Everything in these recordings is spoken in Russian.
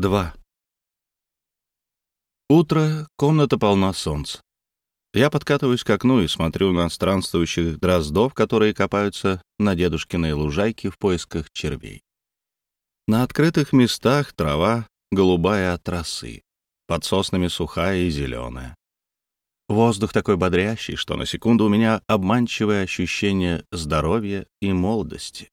2. Утро, комната полна солнца. Я подкатываюсь к окну и смотрю на странствующих дроздов, которые копаются на дедушкиной лужайке в поисках червей. На открытых местах трава голубая от росы, под соснами сухая и зеленая. Воздух такой бодрящий, что на секунду у меня обманчивое ощущение здоровья и молодости.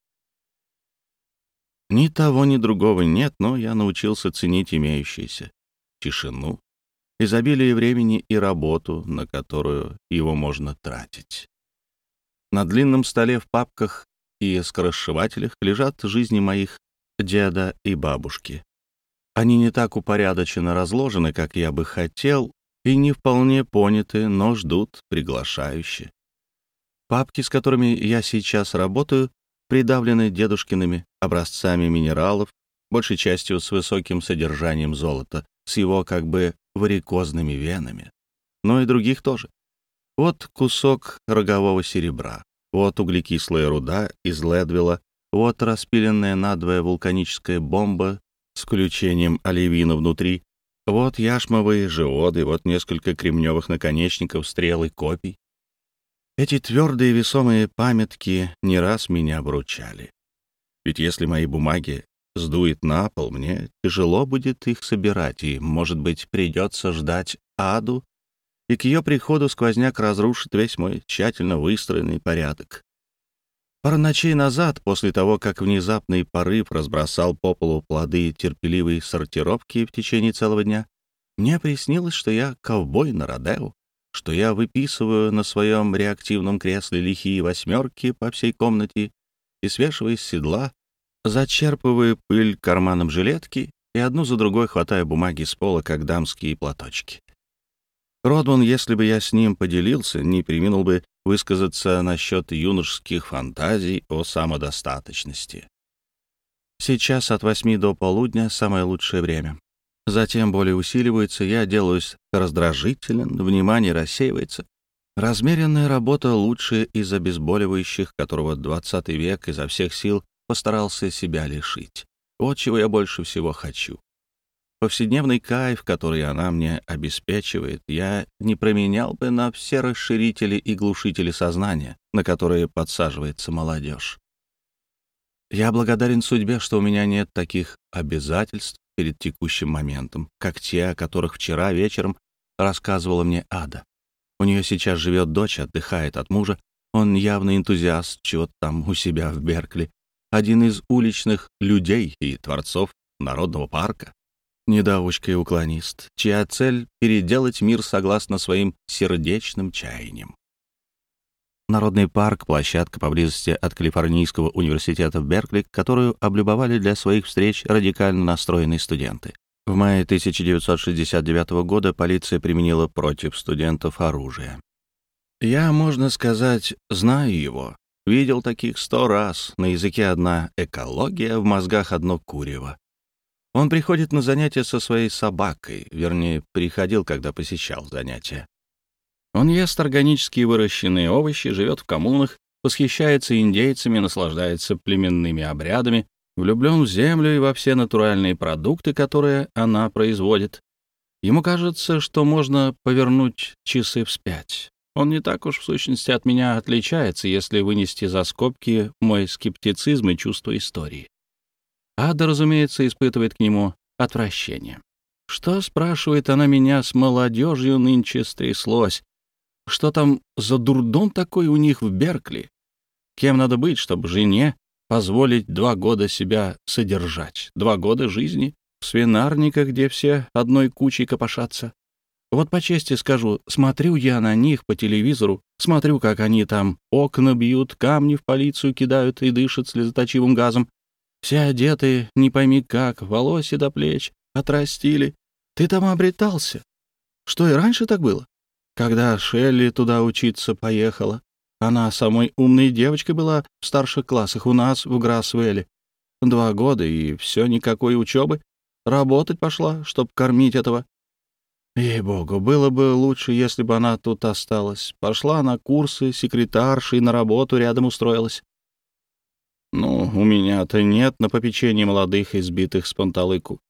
Ни того, ни другого нет, но я научился ценить имеющееся. Тишину, изобилие времени и работу, на которую его можно тратить. На длинном столе в папках и скоросшивателях лежат жизни моих деда и бабушки. Они не так упорядоченно разложены, как я бы хотел, и не вполне поняты, но ждут приглашающе. Папки, с которыми я сейчас работаю, придавлены дедушкиными образцами минералов, большей частью с высоким содержанием золота, с его как бы варикозными венами, но и других тоже. Вот кусок рогового серебра, вот углекислая руда из Ледвилла, вот распиленная надвое вулканическая бомба с включением оливина внутри, вот яшмовые жеоды, вот несколько кремневых наконечников, стрел и копий. Эти твердые весомые памятки не раз меня обручали. Ведь если мои бумаги сдует на пол, мне тяжело будет их собирать, и, может быть, придется ждать Аду, и к ее приходу сквозняк разрушит весь мой тщательно выстроенный порядок. Пару ночей назад, после того, как внезапный порыв разбросал по полу плоды терпеливой сортировки в течение целого дня, мне приснилось, что я ковбой на родео, что я выписываю на своем реактивном кресле лихие восьмерки по всей комнате и, свешиваясь с седла, зачерпываю пыль карманом жилетки и одну за другой хватаю бумаги с пола, как дамские платочки. Родман, если бы я с ним поделился, не преминул бы высказаться насчет юношеских фантазий о самодостаточности. Сейчас от 8 до полудня самое лучшее время. Затем боли усиливаются, я делаюсь раздражителен, внимание рассеивается. Размеренная работа лучше из обезболивающих, которого 20 век изо всех сил постарался себя лишить. Вот чего я больше всего хочу. Повседневный кайф, который она мне обеспечивает, я не променял бы на все расширители и глушители сознания, на которые подсаживается молодежь. Я благодарен судьбе, что у меня нет таких обязательств перед текущим моментом, как те, о которых вчера вечером рассказывала мне Ада. У нее сейчас живет дочь, отдыхает от мужа. Он явный энтузиаст чего-то там у себя в Беркли, один из уличных людей и творцов Народного парка. Недоучка и уклонист, чья цель — переделать мир согласно своим сердечным чаяниям. Народный парк — площадка поблизости от Калифорнийского университета в Беркли, которую облюбовали для своих встреч радикально настроенные студенты. В мае 1969 года полиция применила против студентов оружие. Я, можно сказать, знаю его. Видел таких 100 раз. На языке одна экология, в мозгах одно курево. Он приходит на занятия со своей собакой, вернее, приходил, когда посещал занятия. Он ест органически выращенные овощи, живет в коммунах, восхищается индейцами, наслаждается племенными обрядами, влюблен в землю и во все натуральные продукты, которые она производит. Ему кажется, что можно повернуть часы вспять. Он не так уж в сущности от меня отличается, если вынести за скобки мой скептицизм и чувство истории. Ада, разумеется, испытывает к нему отвращение. Что, спрашивает она меня, с молодежью нынче стряслось? Что там за дурдом такой у них в Беркли? Кем надо быть, чтобы жене позволить 2 года себя содержать? 2 года жизни в свинарниках, где все одной кучей копошатся? Вот по чести скажу, смотрю я на них по телевизору, смотрю, как они там окна бьют, камни в полицию кидают и дышат слезоточивым газом. Все одеты, не пойми как, волосы до плеч, отрастили. Ты там обретался? Что, и раньше так было? Когда Шелли туда учиться поехала, она самой умной девочкой была в старших классах у нас в Грассвелле. 2 года, и все, никакой учебы. Работать пошла, чтоб кормить этого. Ей-богу, было бы лучше, если бы она тут осталась. Пошла на курсы секретаршей, на работу рядом устроилась. Ну, у меня-то нет на попечении молодых, избитых с панталыку.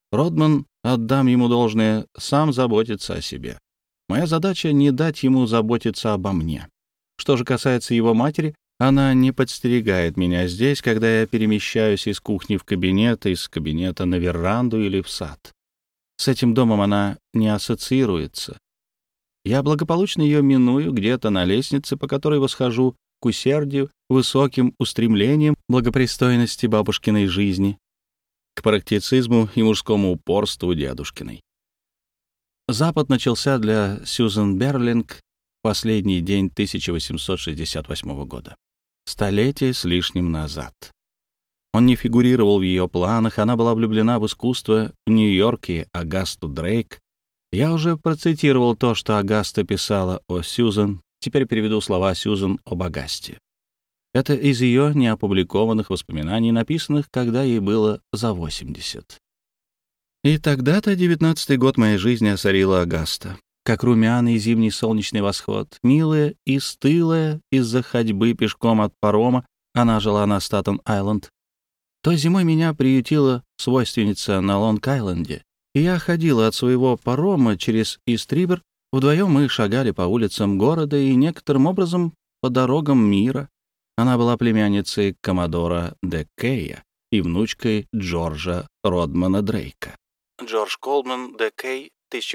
Родман, отдам ему должное, сам заботится о себе. Моя задача — не дать ему заботиться обо мне. Что же касается его матери, она не подстерегает меня здесь, когда я перемещаюсь из кухни в кабинет, из кабинета на веранду или в сад. С этим домом она не ассоциируется. Я благополучно ее миную где-то на лестнице, по которой восхожу к усердию, высоким устремлениям благопристойности бабушкиной жизни, к практицизму и мужскому упорству дедушкиной. Запад начался для Сьюзен Берлинг в последний день 1868 года, столетие с лишним назад. Он не фигурировал в ее планах, она была влюблена в искусство в Нью-Йорке, Агасту Дрейк. Я уже процитировал то, что Агаста писала о Сьюзен, теперь переведу слова Сьюзен об Агасте. Это из ее неопубликованных воспоминаний, написанных, когда ей было за 80. И тогда-то 19-й год моей жизни осорила Агаста, как румяный зимний солнечный восход, милая и стылая из-за ходьбы пешком от парома. Она жила на Статен-Айленд. Той зимой меня приютила свойственница на Лонг-Айленде, и я ходила от своего парома через Ист-Ривер. Вдвоем мы шагали по улицам города и некоторым образом по дорогам мира. Она была племянницей коммодора де Кея и внучкой Джорджа Родмана Дрейка. Джордж Колман де Кей,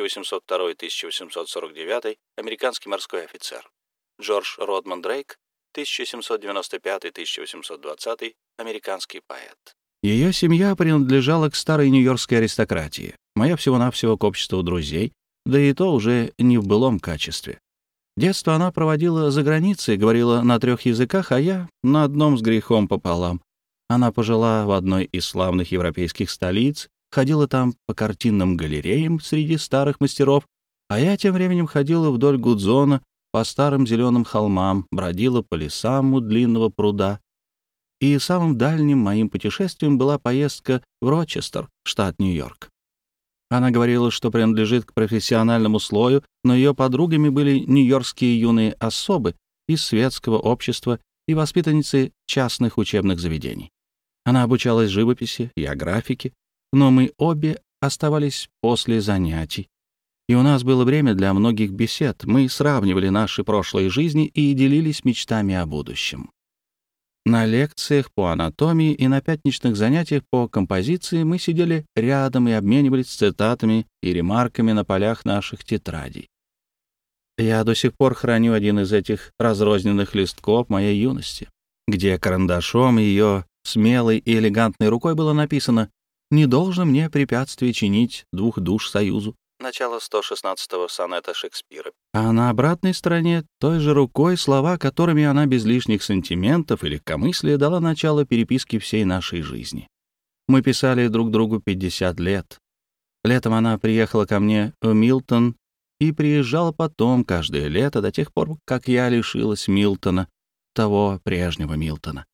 1802-1849, американский морской офицер. Джордж Родман Дрейк, 1795-1820, американский поэт. Ее семья принадлежала к старой нью-йоркской аристократии. Моя всего-навсего к обществу друзей, да и то уже не в былом качестве. Детство она проводила за границей, говорила на 3 языках, а я на одном с грехом пополам. Она пожила в одной из славных европейских столиц, ходила там по картинным галереям среди старых мастеров, а я тем временем ходила вдоль Гудзона по старым зеленым холмам, бродила по лесам у длинного пруда. И самым дальним моим путешествием была поездка в Рочестер, штат Нью-Йорк. Она говорила, что принадлежит к профессиональному слою, но ее подругами были нью-йоркские юные особы из светского общества и воспитанницы частных учебных заведений. Она обучалась живописи и графике, но мы обе оставались после занятий. И у нас было время для многих бесед. Мы сравнивали наши прошлые жизни и делились мечтами о будущем. На лекциях по анатомии и на пятничных занятиях по композиции мы сидели рядом и обменивались цитатами и ремарками на полях наших тетрадей. Я до сих пор храню один из этих разрозненных листков моей юности, где карандашом ее смелой и элегантной рукой было написано: «Не должно мне препятствие чинить двух душ союзу». Начало 116-го сонета Шекспира. А на обратной стороне той же рукой слова, которыми она без лишних сантиментов и легкомыслия дала начало переписке всей нашей жизни. Мы писали друг другу 50 лет. Летом она приехала ко мне в Милтон и приезжала потом каждое лето до тех пор, как я лишилась Милтона, того прежнего Милтона.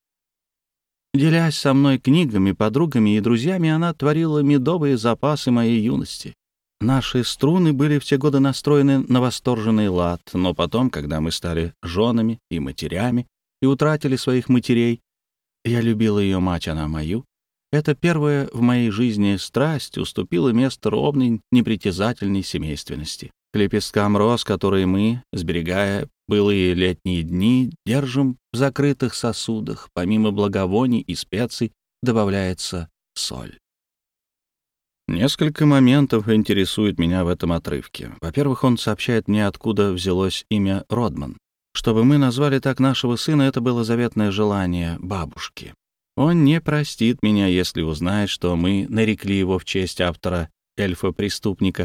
Делясь со мной книгами, подругами и друзьями, она творила медовые запасы моей юности. Наши струны были в те годы настроены на восторженный лад, но потом, когда мы стали женами и матерями и утратили своих матерей, я любила ее мать, она мою. Эта первая в моей жизни страсть уступила место ровной, непритязательной семейственности. К лепесткам роз, которые мы, сберегая былые летние дни, держим в закрытых сосудах, помимо благовоний и специй добавляется соль. Несколько моментов интересует меня в этом отрывке. Во-первых, он сообщает мне, откуда взялось имя Родман. Чтобы мы назвали так нашего сына, это было заветное желание бабушки. Он не простит меня, если узнает, что мы нарекли его в честь автора «Эльфа-преступника».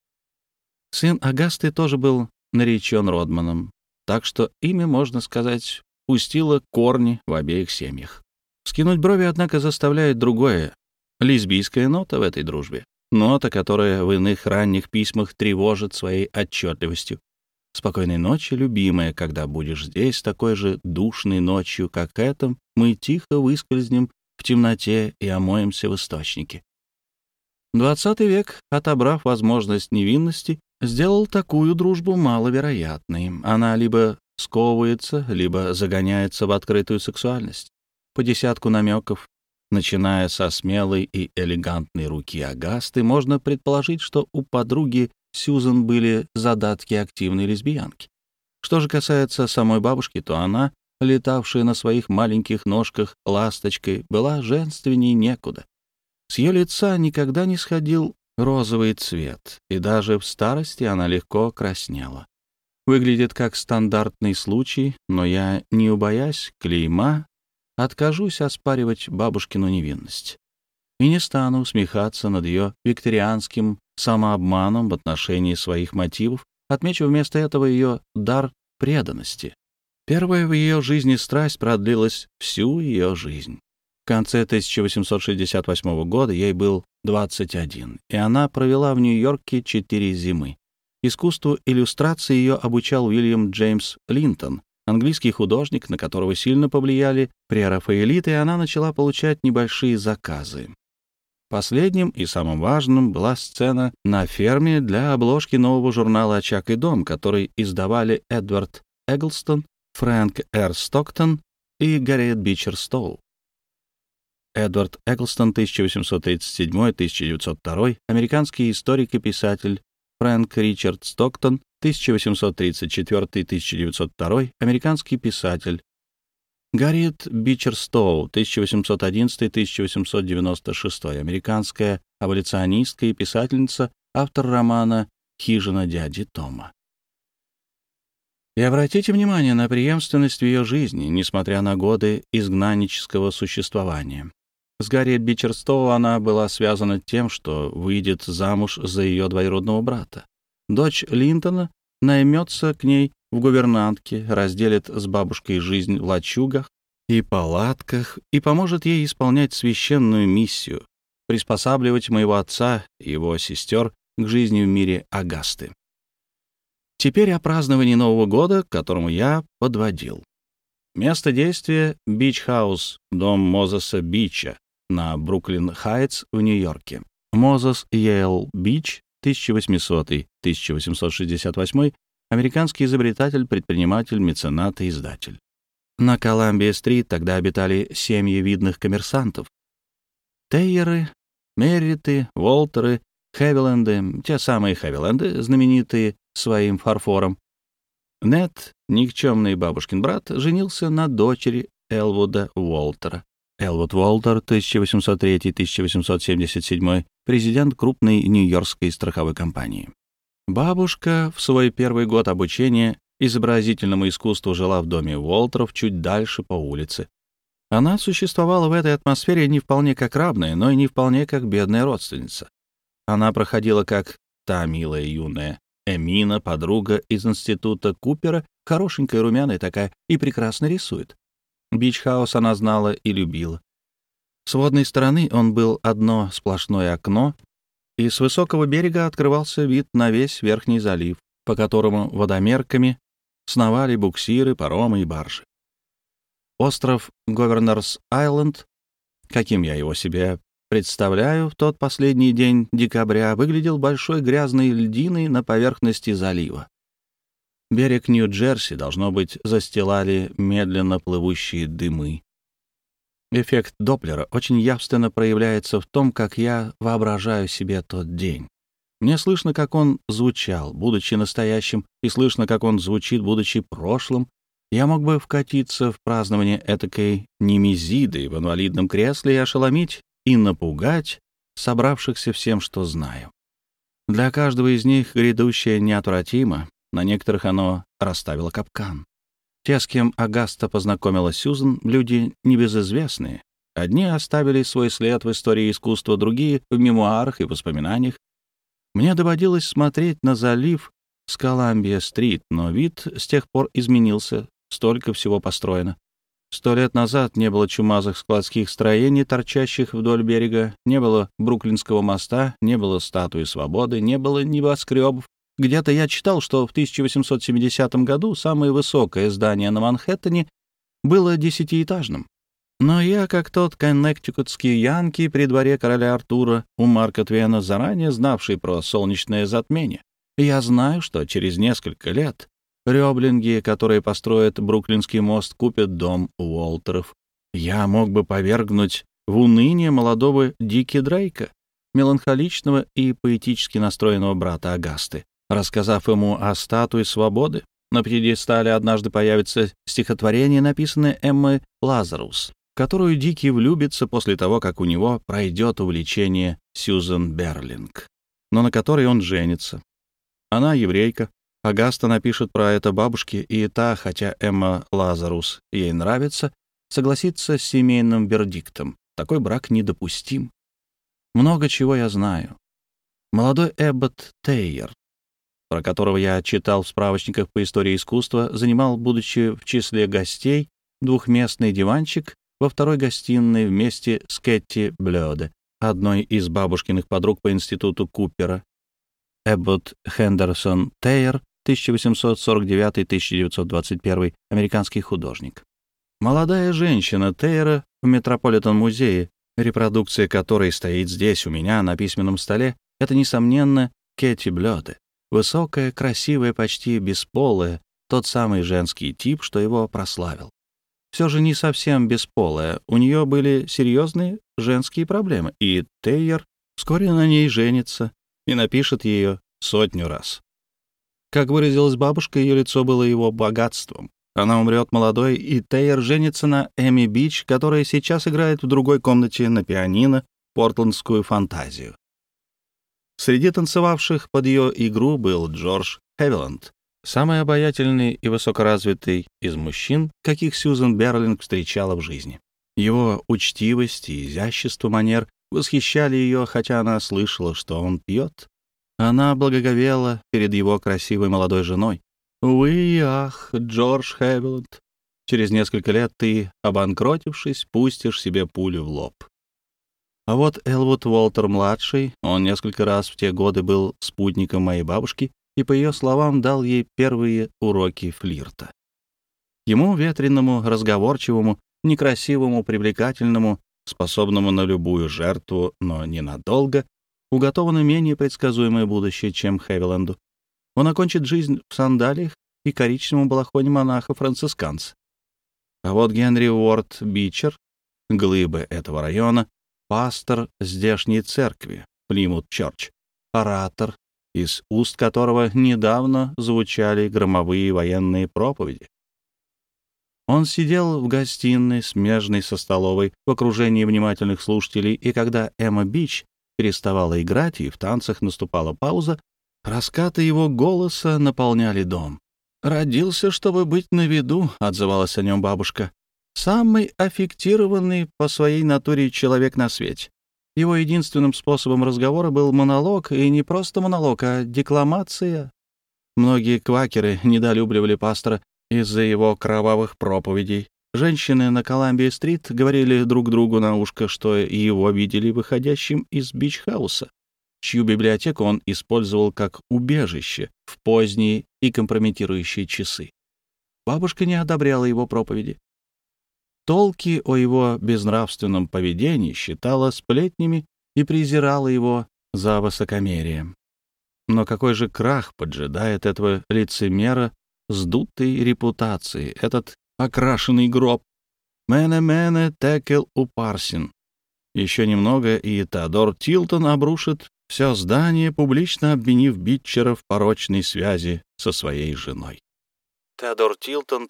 Сын Агасты тоже был наречен Родманом, так что имя, можно сказать, пустило корни в обеих семьях. Вскинуть брови, однако, заставляет другое. Лесбийская нота в этой дружбе. Нота, которая в иных ранних письмах тревожит своей отчетливостью. «Спокойной ночи, любимая, когда будешь здесь такой же душной ночью, как эта, мы тихо выскользнем в темноте и омоемся в источнике». 20 век, отобрав возможность невинности, сделал такую дружбу маловероятной. Она либо сковывается, либо загоняется в открытую сексуальность. По десятку намеков Начиная со смелой и элегантной руки Агасты, можно предположить, что у подруги Сьюзен были задатки активной лесбиянки. Что же касается самой бабушки, то она, летавшая на своих маленьких ножках ласточкой, была женственней некуда. С ее лица никогда не сходил розовый цвет, и даже в старости она легко краснела. Выглядит как стандартный случай, но я, не убоясь клейма, откажусь оспаривать бабушкину невинность. И не стану усмехаться над ее викторианским самообманом в отношении своих мотивов, отмечу вместо этого ее дар преданности. Первая в ее жизни страсть продлилась всю ее жизнь. В конце 1868 года ей был 21, и она провела в Нью-Йорке 4 зимы. Искусству иллюстрации ее обучал Уильям Джеймс Линтон, английский художник, на которого сильно повлияли прерафаэлиты, и она начала получать небольшие заказы. Последним и самым важным была сцена на ферме для обложки нового журнала «Очаг и дом», который издавали Эдвард Эгглстон, Фрэнк Р. Стоктон и Гарриет Бичер Стоу. Эдвард Эгглстон, 1837-1902, американский историк и писатель. Фрэнк Ричард Стоктон, 1834-1902, американский писатель. Гарриет Бичер Стоу, 1811-1896, американская аболиционистка и писательница, автор романа «Хижина дяди Тома». И обратите внимание на преемственность в ее жизни, несмотря на годы изгнаннического существования. С Гарриет Бичер Стоу она была связана тем, что выйдет замуж за ее двоюродного брата. Дочь Линтона наймется к ней в гувернантке, разделит с бабушкой жизнь в лачугах и палатках и поможет ей исполнять священную миссию — приспосабливать моего отца и его сестер к жизни в мире Агасты. Теперь о праздновании Нового года, к которому я подводил. Место действия — Бич-хаус, дом Мозеса Бича на Бруклин-Хайтс в Нью-Йорке. Мозес Йейл Бич, 1800-1868, американский изобретатель, предприниматель, меценат и издатель. На Коламбия-стрит тогда обитали семьи видных коммерсантов. Тейеры, Мерриты, Уолтеры, Хевиленды, те самые Хевиленды, знаменитые своим фарфором. Нед, никчемный бабушкин брат, женился на дочери Элвуда Уолтера. Элвуд Уолтер, 1803-1877, президент крупной нью-йоркской страховой компании. Бабушка в свой первый год обучения изобразительному искусству жила в доме Уолтеров чуть дальше по улице. Она существовала в этой атмосфере не вполне как равная, но и не вполне как бедная родственница. Она проходила как та милая юная Эмина, подруга из института Купера, хорошенькая, румяная такая, и прекрасно рисует. Бич-хаус она знала и любила. С водной стороны он был одно сплошное окно, и с высокого берега открывался вид на весь Верхний залив, по которому водомерками сновали буксиры, паромы и баржи. Остров Говернорс-Айленд, каким я его себе представляю, в тот последний день декабря выглядел большой грязной льдиной на поверхности залива. Берег Нью-Джерси, должно быть, застилали медленно плывущие дымы. Эффект Доплера очень явственно проявляется в том, как я воображаю себе тот день. Мне слышно, как он звучал, будучи настоящим, и слышно, как он звучит, будучи прошлым. Я мог бы вкатиться в празднование этакой немезиды в инвалидном кресле и ошеломить и напугать собравшихся всем, что знаю. Для каждого из них грядущее неотвратимо, на некоторых оно расставило капкан. Те, с кем Агаста познакомила Сьюзен, люди небезызвестные. Одни оставили свой след в истории искусства, другие — в мемуарах и воспоминаниях. Мне доводилось смотреть на залив с Коламбия-стрит, но вид с тех пор изменился, столько всего построено. 100 лет назад не было чумазых складских строений, торчащих вдоль берега, не было Бруклинского моста, не было статуи свободы, не было небоскребов. Где-то я читал, что в 1870 году самое высокое здание на Манхэттене было 10-этажным. Но я, как тот коннектикутский янки при дворе короля Артура у Марка Твена, заранее знавший про солнечное затмение, я знаю, что через несколько лет рёблинги, которые построят Бруклинский мост, купят дом Уолтеров. Я мог бы повергнуть в уныние молодого Дики Дрейка, меланхоличного и поэтически настроенного брата Агасты. Рассказав ему о статуе свободы, на пьедестале однажды появится стихотворение, написанное Эммой Лазарус, в которую Дики влюбится после того, как у него пройдет увлечение Сьюзен Берлинг, но на которой он женится. Она еврейка. Агаста напишет про это бабушке, и та, хотя Эмма Лазарус ей нравится, согласится с семейным вердиктом. Такой брак недопустим. Много чего я знаю. Молодой Эббот Тейер, про которого я читал в справочниках по истории искусства, занимал, будучи в числе гостей, двухместный диванчик во второй гостиной вместе с Кэти Блёде, одной из бабушкиных подруг по институту Купера. Эббот Хендерсон Тейер, 1849-1921, американский художник. Молодая женщина Тейера в Метрополитен-музее, репродукция которой стоит здесь у меня на письменном столе, это, несомненно, Кэти Блёде. Высокая, красивая, почти бесполая, тот самый женский тип, что его прославил. Все же не совсем бесполая, у нее были серьезные женские проблемы, и Тейер вскоре на ней женится и напишет ее 100 раз. Как выразилась бабушка, ее лицо было его богатством. Она умрет молодой, и Тейер женится на Эми Бич, которая сейчас играет в другой комнате на пианино портландскую фантазию. Среди танцевавших под ее игру был Джордж Хевиланд, самый обаятельный и высокоразвитый из мужчин, каких Сьюзен Берлинг встречала в жизни. Его учтивость и изящество манер восхищали ее, хотя она слышала, что он пьет. Она благоговела перед его красивой молодой женой. «Увы и ах, Джордж Хевиланд, через несколько лет ты, обанкротившись, пустишь себе пулю в лоб». А вот Элвуд Уолтер-младший, он несколько раз в те годы был спутником моей бабушки и, по ее словам, дал ей первые уроки флирта. Ему, ветреному, разговорчивому, некрасивому, привлекательному, способному на любую жертву, но ненадолго, уготовано менее предсказуемое будущее, чем Хевиленду. Он окончит жизнь в сандалиях и коричневом балахоне монаха-францисканца. А вот Генри Уорд Бичер, глыбы этого района, пастор здешней церкви, Плимут-Чёрч, оратор, из уст которого недавно звучали громовые военные проповеди. Он сидел в гостиной, смежной со столовой, в окружении внимательных слушателей, и когда Эмма Бич переставала играть и в танцах наступала пауза, раскаты его голоса наполняли дом. «Родился, чтобы быть на виду», — отзывалась о нем бабушка. «Самый аффектированный по своей натуре человек на свете. Его единственным способом разговора был монолог, и не просто монолог, а декламация. Многие квакеры недолюбливали пастора из-за его кровавых проповедей. Женщины на Коламбия-стрит говорили друг другу на ушко, что и его видели выходящим из Бич-хауса, чью библиотеку он использовал как убежище в поздние и компрометирующие часы. Бабушка не одобряла его проповеди. Толки о его безнравственном поведении считала сплетнями и презирала его за высокомерие. Но какой же крах поджидает этого лицемера с дутой репутацией, этот окрашенный гроб? «Мене-мене текел упарсин». Еще немного, и Теодор Тилтон обрушит все здание, публично обвинив Бичера в порочной связи со своей женой. Теодор Тилтон,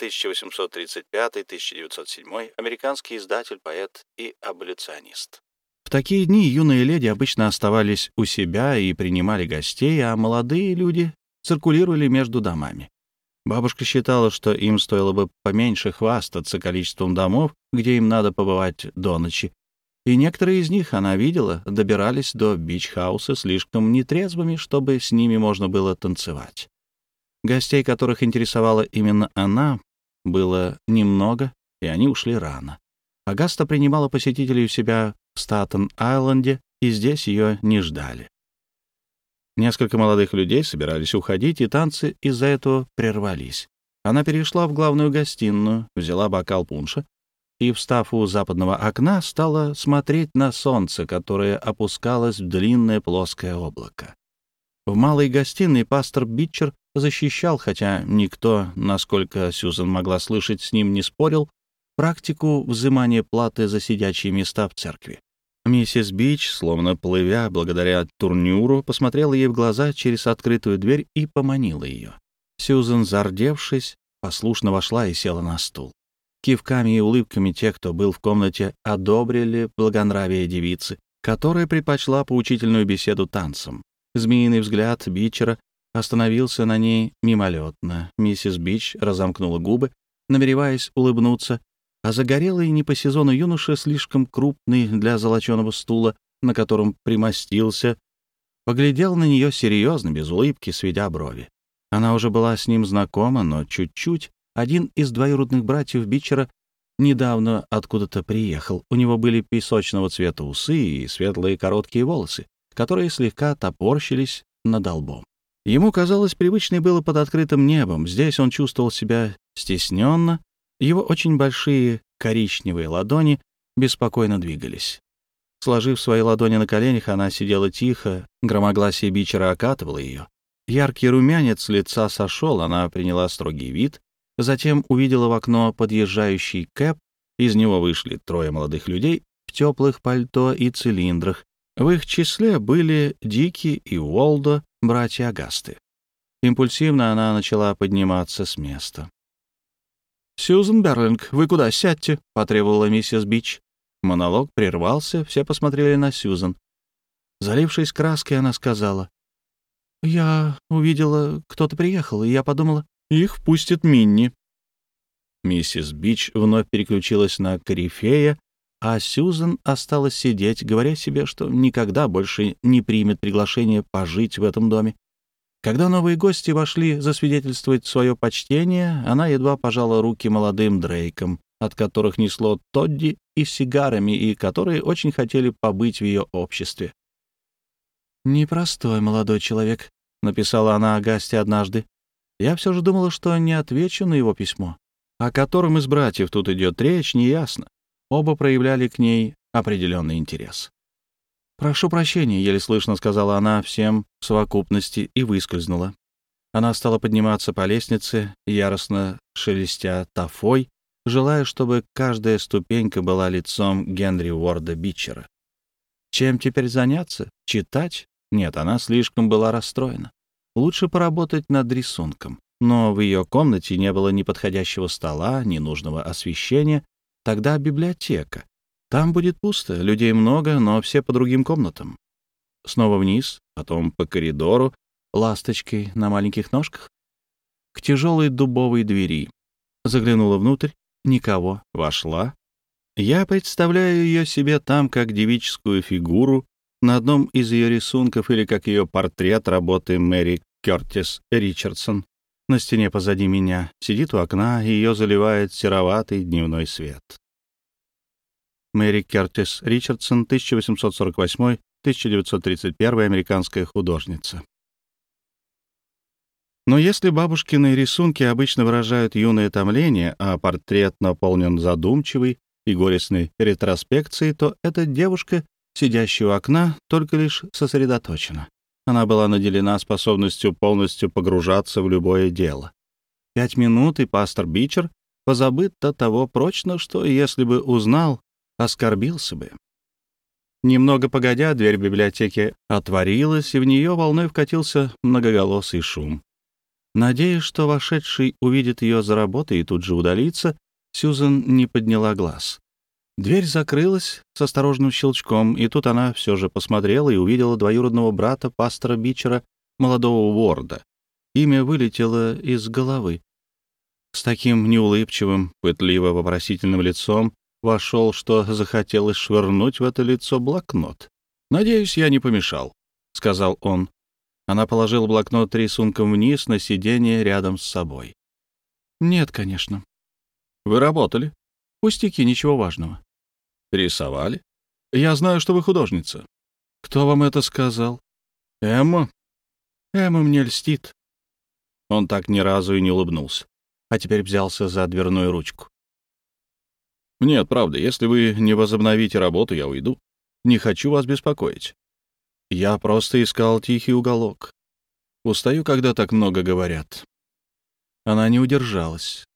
1835-1907, американский издатель, поэт и аболиционист. В такие дни юные леди обычно оставались у себя и принимали гостей, а молодые люди циркулировали между домами. Бабушка считала, что им стоило бы поменьше хвастаться количеством домов, где им надо побывать до ночи. И некоторые из них, она видела, добирались до Бич-хауса слишком нетрезвыми, чтобы с ними можно было танцевать. Гостей, которых интересовала именно она, было немного, и они ушли рано. Агаста принимала посетителей у себя в Статен-Айленде, и здесь ее не ждали. Несколько молодых людей собирались уходить, и танцы из-за этого прервались. Она перешла в главную гостиную, взяла бокал пунша и, встав у западного окна, стала смотреть на солнце, которое опускалось в длинное плоское облако. В малой гостиной пастор Бичер защищал, хотя никто, насколько Сьюзен могла слышать, с ним не спорил, практику взимания платы за сидячие места в церкви. Миссис Бич, словно плывя благодаря турнюру, посмотрела ей в глаза через открытую дверь и поманила ее. Сьюзен, зардевшись, послушно вошла и села на стул. Кивками и улыбками тех, кто был в комнате, одобрили благонравие девицы, которая предпочла поучительную беседу танцам. Змеиный взгляд Бичера остановился на ней мимолетно. Миссис Бич разомкнула губы, намереваясь улыбнуться, а загорелый не по сезону юноша, слишком крупный для золоченого стула, на котором примостился, поглядел на нее серьезно, без улыбки, сведя брови. Она уже была с ним знакома, но чуть-чуть. Один из двоюродных братьев Бичера недавно откуда-то приехал. У него были песочного цвета усы и светлые короткие волосы, которые слегка топорщились над лбом. Ему казалось, привычный было под открытым небом. Здесь он чувствовал себя стесненно. Его очень большие коричневые ладони беспокойно двигались. Сложив свои ладони на коленях, она сидела тихо, громогласие Бичера окатывало ее. Яркий румянец с лица сошел, она приняла строгий вид, затем увидела в окно подъезжающий кэб, из него вышли трое молодых людей в теплых пальто и цилиндрах. В их числе были Дики и Уолдо, братья Агасты. Импульсивно она начала подниматься с места. «Сьюзен Берлинг, вы куда? Сядьте!» — потребовала миссис Бич. Монолог прервался, все посмотрели на Сьюзен. Залившись краской, она сказала: «Я увидела, кто-то приехал, и я подумала, их впустит Минни». Миссис Бич вновь переключилась на корифея, а Сьюзен осталась сидеть, говоря себе, что никогда больше не примет приглашение пожить в этом доме. Когда новые гости вошли засвидетельствовать свое почтение, она едва пожала руки молодым Дрейкам, от которых несло Тодди и сигарами, и которые очень хотели побыть в ее обществе. «Непростой молодой человек», — написала она Агасте однажды. «Я все же думала, что не отвечу на его письмо. О котором из братьев тут идет речь, неясно. Оба проявляли к ней определенный интерес». «Прошу прощения», — еле слышно сказала она всем в совокупности и выскользнула. Она стала подниматься по лестнице, яростно шелестя тафой, желая, чтобы каждая ступенька была лицом Генри Уорда Бичера. Чем теперь заняться? Читать? Нет, она слишком была расстроена. Лучше поработать над рисунком. Но в ее комнате не было ни подходящего стола, ни нужного освещения. Тогда библиотека. Там будет пусто, людей много, но все по другим комнатам. Снова вниз, потом по коридору, ласточкой на маленьких ножках, к тяжелой дубовой двери. Заглянула внутрь, никого, вошла. Я представляю ее себе там как девическую фигуру на одном из ее рисунков или как ее портрет работы Мэри Кёртис Ричардсон. На стене позади меня сидит у окна, и ее заливает сероватый дневной свет. Мэри Кёртис Ричардсон, 1848-1931, американская художница. Но если бабушкины рисунки обычно выражают юное томление, а портрет наполнен задумчивой и горестной ретроспекцией, то эта девушка, сидящая у окна, только лишь сосредоточена. Она была наделена способностью полностью погружаться в любое дело. 5 минут, и пастор Бичер позабыт до того прочно, что, если бы узнал, оскорбился бы. Немного погодя, дверь библиотеки отворилась, и в нее волной вкатился многоголосый шум. Надеясь, что вошедший увидит ее за работой и тут же удалится, Сьюзен не подняла глаз. Дверь закрылась с осторожным щелчком, и тут она все же посмотрела и увидела двоюродного брата пастора Бичера, молодого Уорда. Имя вылетело из головы. С таким неулыбчивым, пытливо-вопросительным лицом вошел, что захотелось швырнуть в это лицо блокнот. «Надеюсь, я не помешал», — сказал он. Она положила блокнот рисунком вниз на сиденье рядом с собой. «Нет, конечно». «Вы работали?» «Пустяки, ничего важного». «Рисовали? Я знаю, что вы художница». «Кто вам это сказал?» «Эмма». «Эмма мне льстит». Он так ни разу и не улыбнулся, а теперь взялся за дверную ручку. «Нет, правда, если вы не возобновите работу, я уйду. Не хочу вас беспокоить. Я просто искал тихий уголок. Устаю, когда так много говорят». Она не удержалась.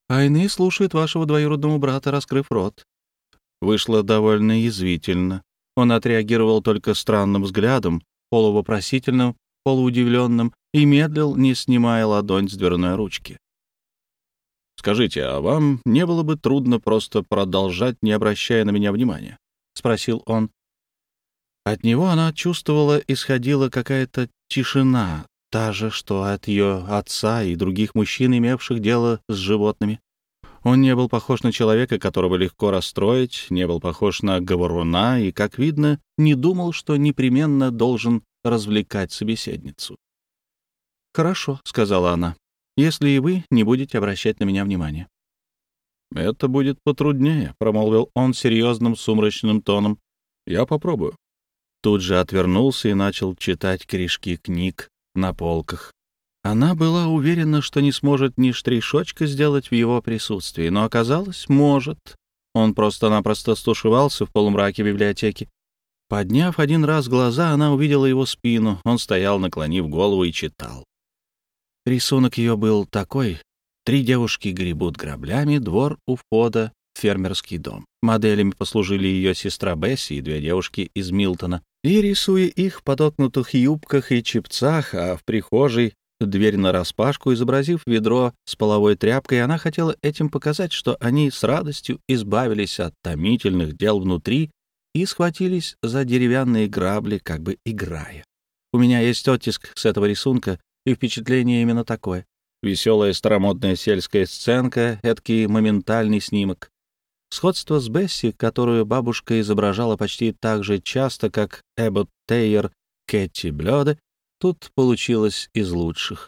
а иные слушают вашего двоюродного брата, раскрыв рот». Вышло довольно язвительно. Он отреагировал только странным взглядом, полувопросительным, полуудивленным, и медлил, не снимая ладонь с дверной ручки. «Скажите, а вам не было бы трудно просто продолжать, не обращая на меня внимания?» — спросил он. От него она чувствовала, исходила какая-то тишина, та же, что от ее отца и других мужчин, имевших дело с животными. Он не был похож на человека, которого легко расстроить, не был похож на говоруна и, как видно, не думал, что непременно должен развлекать собеседницу. «Хорошо», — сказала она, — «если и вы не будете обращать на меня внимания». «Это будет потруднее», — промолвил он серьезным сумрачным тоном. «Я попробую». Тут же отвернулся и начал читать корешки книг на полках. Она была уверена, что не сможет ни штришочка сделать в его присутствии, но оказалось, может. Он просто-напросто стушевался в полумраке библиотеки. Подняв один раз глаза, она увидела его спину. Он стоял, наклонив голову, и читал. Рисунок ее был такой: 3 девушки гребут граблями, двор у входа в фермерский дом. Моделями послужили ее сестра Бесси и 2 девушки из Милтона. И, рисуя их в подогнутых юбках и чепцах, а в прихожей дверь нараспашку, изобразив ведро с половой тряпкой, она хотела этим показать, что они с радостью избавились от томительных дел внутри и схватились за деревянные грабли, как бы играя. У меня есть оттиск с этого рисунка, и впечатление именно такое. Веселая старомодная сельская сценка, эдакий моментальный снимок. Сходство с Бесси, которую бабушка изображала почти так же часто, как Эббот Тейер, Кэти Блёде, тут получилось из лучших.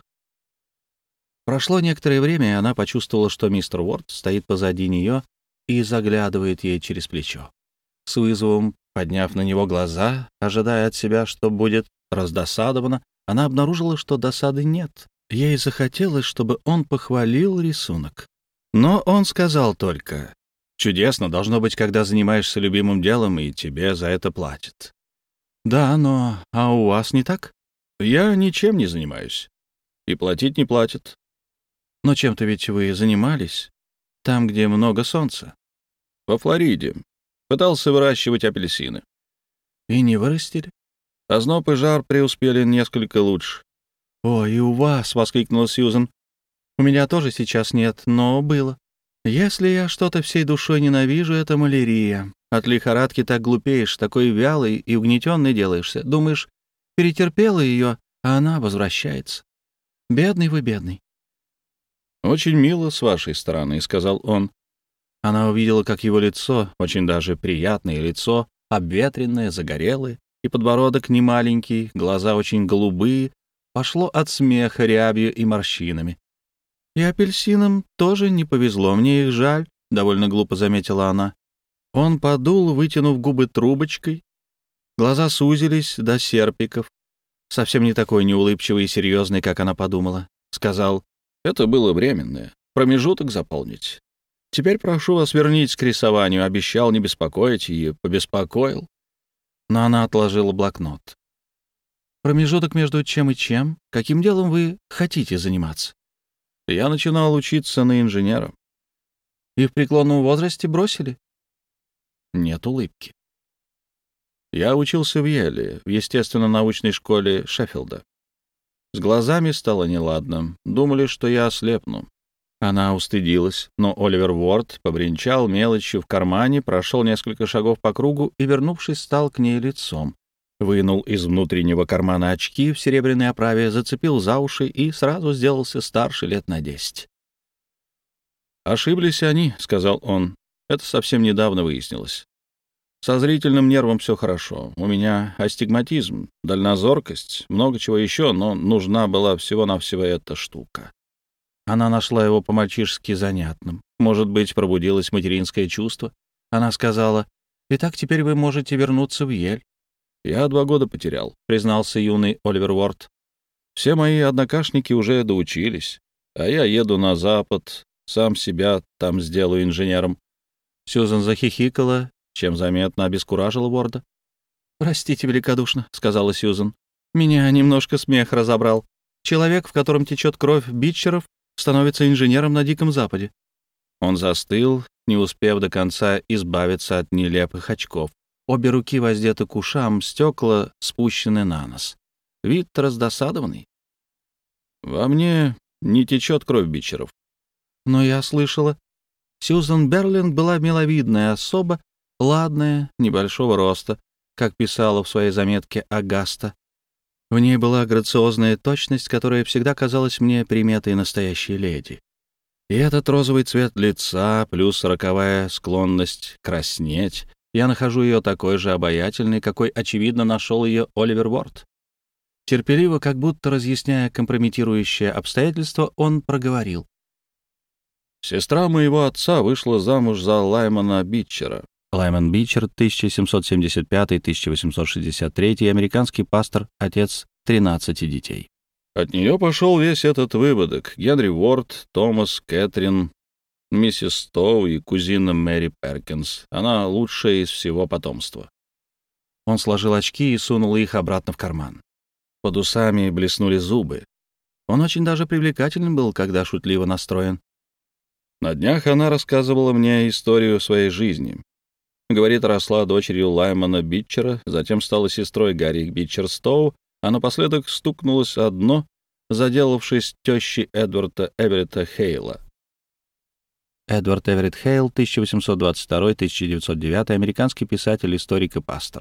Прошло некоторое время, и она почувствовала, что мистер Уорд стоит позади нее и заглядывает ей через плечо. С вызовом, подняв на него глаза, ожидая от себя, что будет раздосадована, она обнаружила, что досады нет. Ей захотелось, чтобы он похвалил рисунок. Но он сказал только: «Чудесно должно быть, когда занимаешься любимым делом, и тебе за это платят». «Да, но... А у вас не так?» «Я ничем не занимаюсь. И платить не платят». «Но чем-то ведь вы занимались? Там, где много солнца». «Во Флориде. Пытался выращивать апельсины». «И не вырастили?» «Озноб и жар преуспели несколько лучше». «О, и у вас!» — воскликнула Сьюзен. «У меня тоже сейчас нет, но было. Если я что-то всей душой ненавижу, это малярия. От лихорадки так глупеешь, такой вялый и угнетенный делаешься. Думаешь, перетерпела ее, а она возвращается. Бедный вы, бедный». «Очень мило с вашей стороны», — сказал он. Она увидела, как его лицо, очень даже приятное лицо, обветренное, загорелое, и подбородок немаленький, глаза очень голубые, пошло от смеха рябью и морщинами. «И апельсинам тоже не повезло, мне их жаль», — довольно глупо заметила она. Он подул, вытянув губы трубочкой. Глаза сузились до серпиков. Совсем не такой неулыбчивый и серьезный, как она подумала. Сказал: «Это было временное. Промежуток заполнить. Теперь прошу вас, вернитесь к рисованию. Обещал не беспокоить и побеспокоил». Но она отложила блокнот. «Промежуток между чем и чем? Каким делом вы хотите заниматься?» «Я начинал учиться на инженера». «И в преклонном возрасте бросили?» Нет улыбки. «Я учился в Йеле, в естественно-научной школе Шеффилда. С глазами стало неладно. Думали, что я ослепну». Она устыдилась, но Оливер Уорд побренчал мелочью в кармане, прошел несколько шагов по кругу и, вернувшись, стал к ней лицом. Вынул из внутреннего кармана очки в серебряной оправе, зацепил за уши и сразу сделался старше лет на 10. «Ошиблись они», — сказал он. «Это совсем недавно выяснилось. Со зрительным нервом все хорошо. У меня астигматизм, дальнозоркость, много чего еще, но нужна была всего-навсего эта штука». Она нашла его по-мальчишески занятным. Может быть, пробудилось материнское чувство. Она сказала: «Итак, теперь вы можете вернуться в Йель». «Я 2 года потерял», — признался юный Оливер Уорд. «Все мои однокашники уже доучились, а я еду на Запад, сам себя там сделаю инженером». Сьюзан захихикала, чем заметно обескуражила Уорда. «Простите великодушно», — сказала Сьюзан. «Меня немножко смех разобрал. Человек, в котором течет кровь Бичеров, становится инженером на Диком Западе». Он застыл, не успев до конца избавиться от нелепых очков. Обе руки воздеты к ушам, стекла спущены на нос. Вид раздосадованный. «Во мне не течет кровь Бичеров». «Но я слышала...» Сьюзан Берлинг была миловидная особа, ладная, небольшого роста, как писала в своей заметке Агаста. В ней была грациозная точность, которая всегда казалась мне приметой настоящей леди. И этот розовый цвет лица, плюс роковая склонность краснеть, я нахожу ее такой же обаятельной, какой, очевидно, нашел ее Оливер Уорд. Терпеливо, как будто разъясняя компрометирующее обстоятельство, он проговорил. «Сестра моего отца вышла замуж за Лаймана Бичера». Лайман Бичер, 1775-1863, американский пастор, отец 13 детей. От нее пошел весь этот выводок. Генри Уорд, Томас, Кэтрин, миссис Стоу и кузина Мэри Перкинс. Она лучшая из всего потомства. Он сложил очки и сунул их обратно в карман. Под усами блеснули зубы. Он очень даже привлекателен был, когда шутливо настроен. На днях она рассказывала мне историю своей жизни. Говорит, росла дочерью Лаймана Бичера, затем стала сестрой Гарри Бичер-Стоу, а напоследок стукнулась о дно, заделавшись тещей Эдварда Эверетта Хейла. Эдвард Эверетт Хейл, 1822-1909, американский писатель, историк и пастор.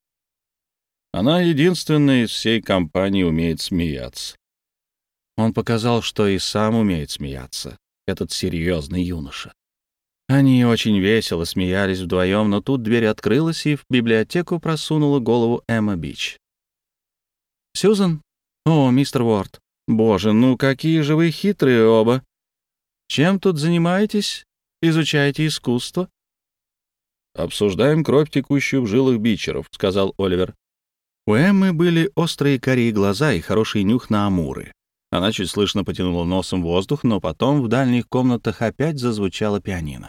Она единственная из всей компании умеет смеяться. Он показал, что и сам умеет смеяться, этот серьезный юноша. Они очень весело смеялись вдвоем, но тут дверь открылась, и в библиотеку просунула голову Эмма Бич. «Сьюзан? О, мистер Уорд! Боже, ну какие же вы хитрые оба! Чем тут занимаетесь? Изучаете искусство?» «Обсуждаем кровь, текущую в жилах Бичеров», — сказал Оливер. У Эммы были острые карие глаза и хороший нюх на амуры. Она чуть слышно потянула носом воздух, но потом в дальних комнатах опять зазвучало пианино.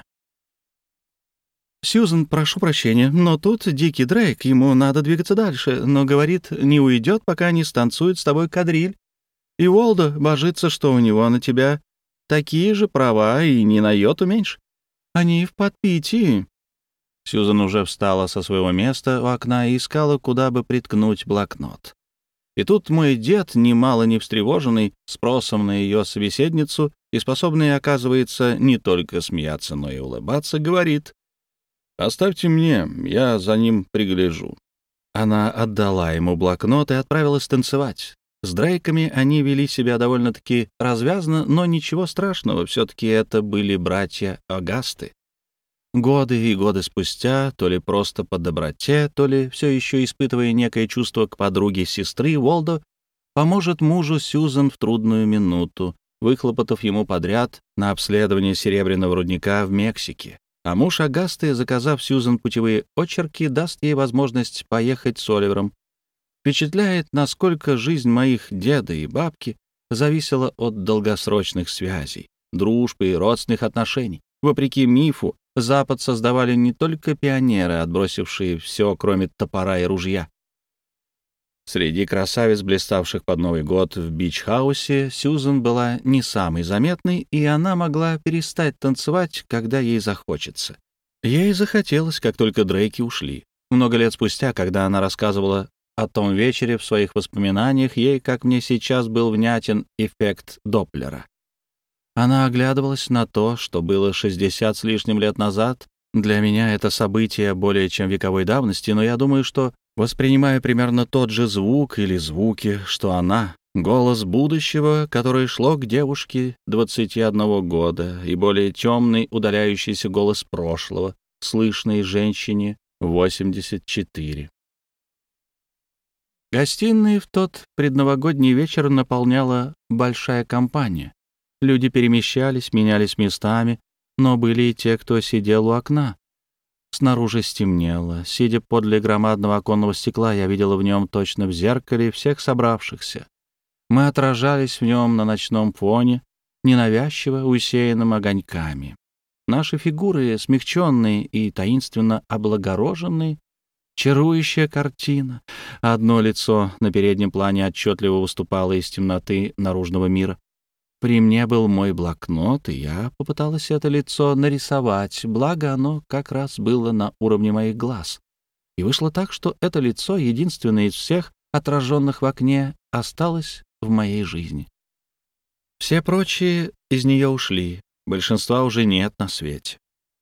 «Сьюзан, прошу прощения, но тут Дикий Дрейк, ему надо двигаться дальше, но, говорит, не уйдет, пока не станцует с тобой кадриль. И Уолдо божится, что у него на тебя такие же права и ни на йоту меньше. Они в подпитии». Сьюзан уже встала со своего места у окна и искала, куда бы приткнуть блокнот. И тут мой дед, немало не встревоженный спросом на ее собеседницу и способный, оказывается, не только смеяться, но и улыбаться, говорит: «Оставьте мне, я за ним пригляжу». Она отдала ему блокнот и отправилась танцевать. С Дрейками они вели себя довольно-таки развязно, но ничего страшного, все-таки это были братья Агасты. Годы и годы спустя, то ли просто по доброте, то ли все еще испытывая некое чувство к подруге сестры, Уолдо поможет мужу Сьюзан в трудную минуту, выхлопотав ему подряд на обследование серебряного рудника в Мексике. А муж Агасты, заказав Сьюзан путевые очерки, даст ей возможность поехать с Оливером. Впечатляет, насколько жизнь моих деда и бабки зависела от долгосрочных связей, дружбы и родственных отношений. Вопреки мифу, Запад создавали не только пионеры, отбросившие все, кроме топора и ружья. Среди красавиц, блиставших под Новый год в бич-хаусе, Сьюзан была не самой заметной, и она могла перестать танцевать, когда ей захочется. Ей захотелось, как только Дрейки ушли. Много лет спустя, когда она рассказывала о том вечере в своих воспоминаниях, ей, как мне сейчас, был внятен эффект Доплера. Она оглядывалась на то, что было 60 с лишним лет назад. Для меня это событие более чем вековой давности, но я думаю, что воспринимаю примерно тот же звук или звуки, что она, голос будущего, которое шло к девушке 21 года, и более темный, удаляющийся голос прошлого, слышный женщине 84. Гостиные в тот предновогодний вечер наполняла большая компания. Люди перемещались, менялись местами, но были и те, кто сидел у окна. Снаружи стемнело. Сидя подле громадного оконного стекла, я видела в нем точно в зеркале всех собравшихся. Мы отражались в нем на ночном фоне, ненавязчиво усеянным огоньками. Наши фигуры, смягченные и таинственно облагороженные, чарующая картина. Одно лицо на переднем плане отчетливо выступало из темноты наружного мира. При мне был мой блокнот, и я попыталась это лицо нарисовать, благо оно как раз было на уровне моих глаз. И вышло так, что это лицо, единственное из всех отраженных в окне, осталось в моей жизни. Все прочие из нее ушли, большинства уже нет на свете.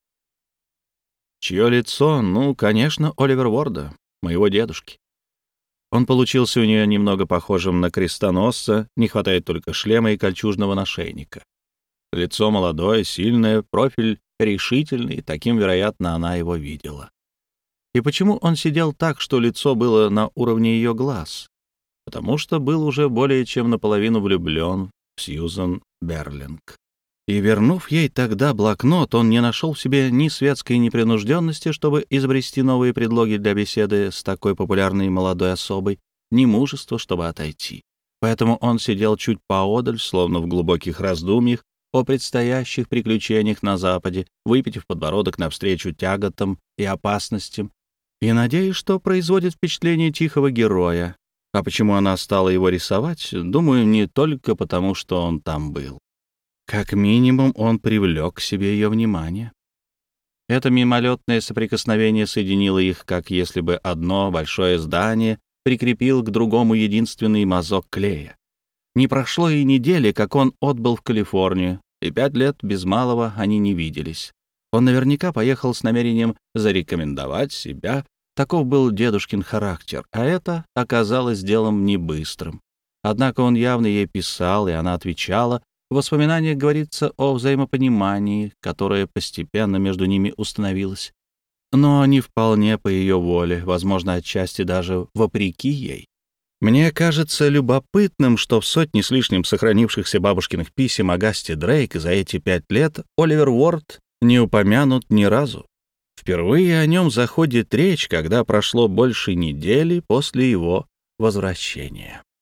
Чье лицо? Ну, конечно, Оливер Уорда, моего дедушки. Он получился у нее немного похожим на крестоносца, не хватает только шлема и кольчужного нашейника. Лицо молодое, сильное, профиль решительный, таким, вероятно, она его видела. И почему он сидел так, что лицо было на уровне ее глаз? Потому что был уже более чем наполовину влюблен в Сьюзан Берлинг. И, вернув ей тогда блокнот, он не нашел в себе ни светской непринужденности, чтобы изобрести новые предлоги для беседы с такой популярной молодой особой, ни мужества, чтобы отойти. Поэтому он сидел чуть поодаль, словно в глубоких раздумьях о предстоящих приключениях на Западе, выпитив подбородок навстречу тяготам и опасностям, и надеясь, что производит впечатление тихого героя. А почему она стала его рисовать, думаю, не только потому, что он там был. Как минимум, он привлек к себе ее внимание. Это мимолетное соприкосновение соединило их, как если бы одно большое здание прикрепил к другому единственный мазок клея. Не прошло и недели, как он отбыл в Калифорнию, и 5 лет без малого они не виделись. Он наверняка поехал с намерением зарекомендовать себя. Таков был дедушкин характер, а это оказалось делом не быстрым. Однако он явно ей писал, и она отвечала. В воспоминаниях говорится о взаимопонимании, которое постепенно между ними установилось. Но не вполне по ее воле, возможно, отчасти даже вопреки ей. Мне кажется любопытным, что в сотне с лишним сохранившихся бабушкиных писем Агасте Дрейк за эти 5 лет Оливер Уорд не упомянут ни разу. Впервые о нем заходит речь, когда прошло больше недели после его возвращения.